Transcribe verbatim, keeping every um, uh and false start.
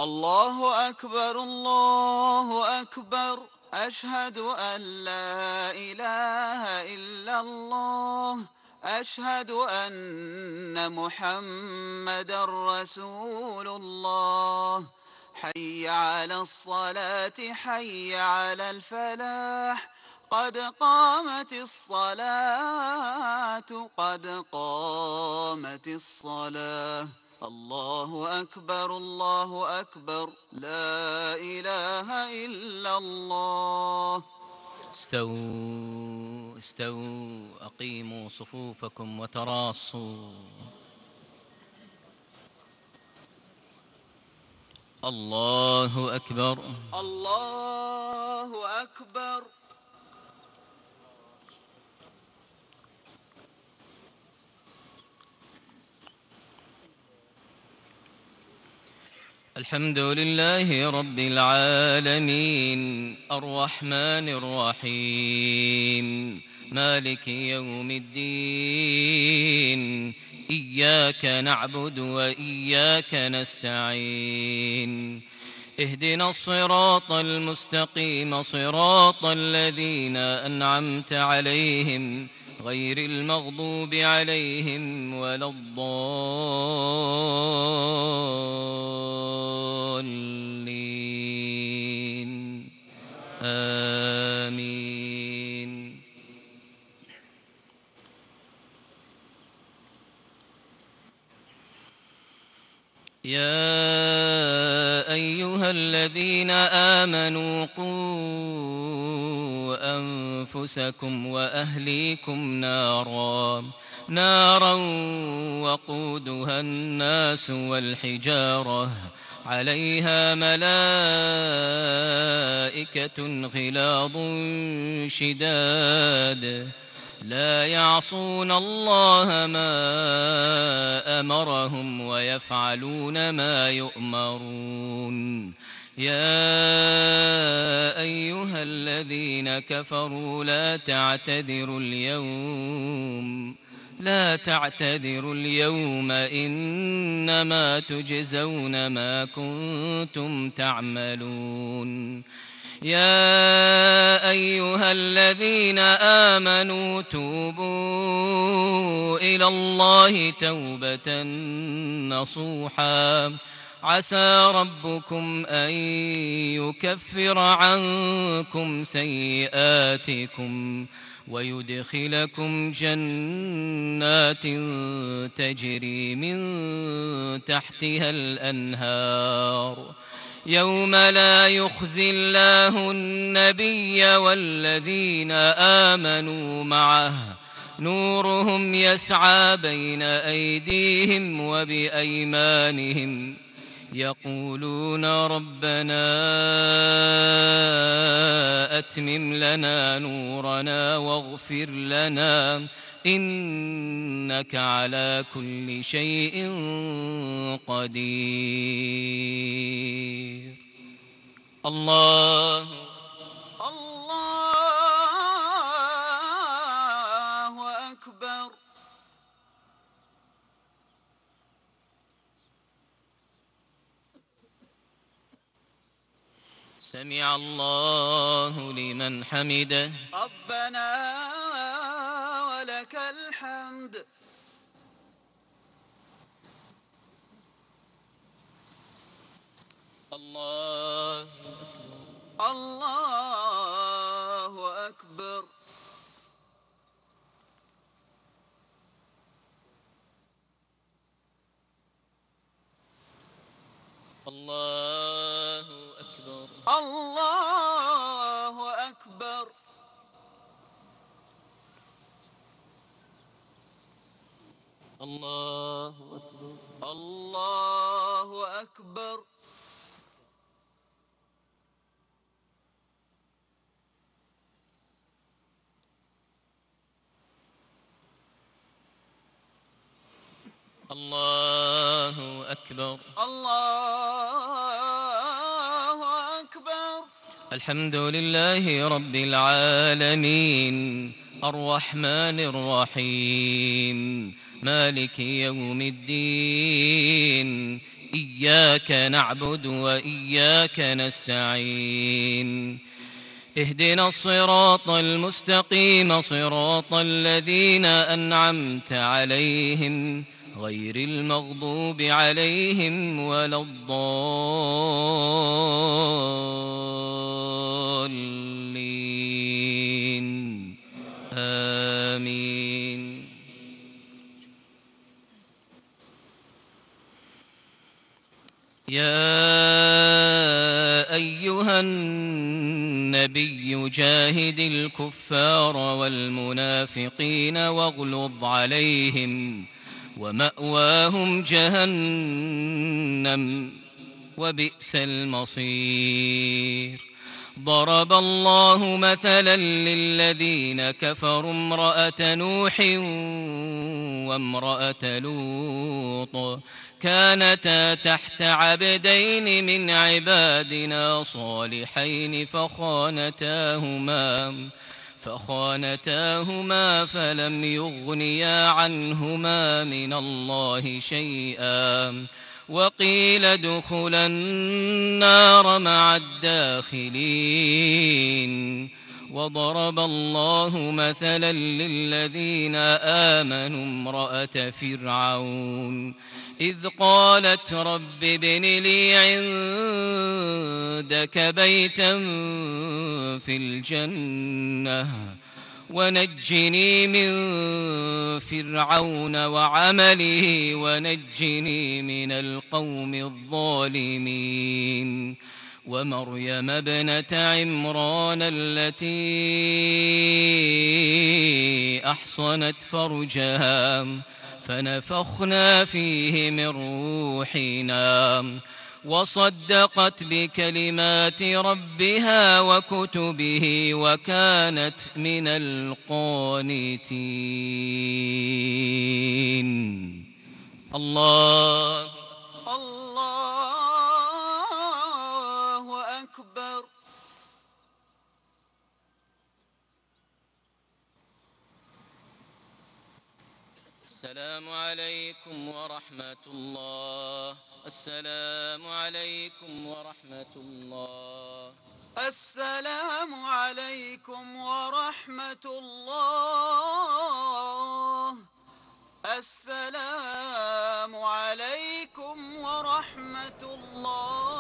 الله أكبر الله أكبر أشهد أن لا إله إلا الله أشهد أن محمدا رسول الله حي على الصلاة حي على الفلاح قد قامت الصلاة قد قامت الصلاة الله أكبر الله أكبر لا إله إلا الله. استووا استووا أقيموا صفوفكم وتراصوا. الله أكبر الله أكبر. الحمد لله رب العالمين الرحمن الرحيم مالك يوم الدين إياك نعبد وإياك نستعين اهدنا الصراط المستقيم صراط الذين أنعمت عليهم غير المغضوب عليهم ولا الضالين آمين. يا أيها الذين آمنوا قوا أنفسكم وأهليكم نارا نارا وقودها الناس والحجارة عليها ملائكة غلاظ شداد لا يعصون الله ما أمرهم ويفعلون ما يؤمرون. يا أيها الذين كفروا لا تعتذروا اليوم لا تعتذروا اليوم إنما تجزون ما كنتم تعملون. يا أيها الذين آمنوا توبوا إلى الله توبة نصوحا عسى ربكم أن يكفر عنكم سيئاتكم ويدخلكم جنات تجري من تحتها الأنهار يوم لا يخزي الله النبي والذين آمنوا معه نورهم يسعى بين أيديهم وبأيمانهم يقولون ربنا أتمم لنا نورنا واغفر لنا إنك على كل شيء قدير. الله الله أكبر. سمع الله لمن حمده ربنا ولك الحمد. الله الله أكبر. الله أكبر. الله أكبر. الله أكبر. الله أكبر. الله أكبر. الله أكبر. الحمد لله رب العالمين الرحمن الرحيم مالك يوم الدين إياك نعبد وإياك نستعين اهدنا الصراط المستقيم صراط الذين أنعمت عليهم غير المغضوب عليهم ولا الضالين آمين. يا أيها النبي جاهد الكفار والمنافقين واغلظ عليهم ومأواهم جهنم وبئس المصير. ضرب الله مثلا للذين كفروا امرأة نوح وامرأة لوط كانتا تحت عبدين من عبادنا صالحين فخانتاهما فخانتاهما فلم يغنيا عنهما من الله شيئا وقيل ادخلا النار مع الداخلين. وضرب الله مثلا للذين آمنوا امرأة فرعون إذ قالت رب ابن لي عندك بيتا في الجنة ونجني من فرعون وعمله ونجني من القوم الظالمين. ومريم ابنة عمران التي أحصنت فرجها فنفخنا فيه من روحنا وصدقت بكلمات ربها وكتبه وكانت من القانتين. الله الله أكبر. السلام عليكم ورحمة الله. السلام عليكم ورحمة الله. السلام عليكم ورحمة الله. السلام عليكم ورحمة الله.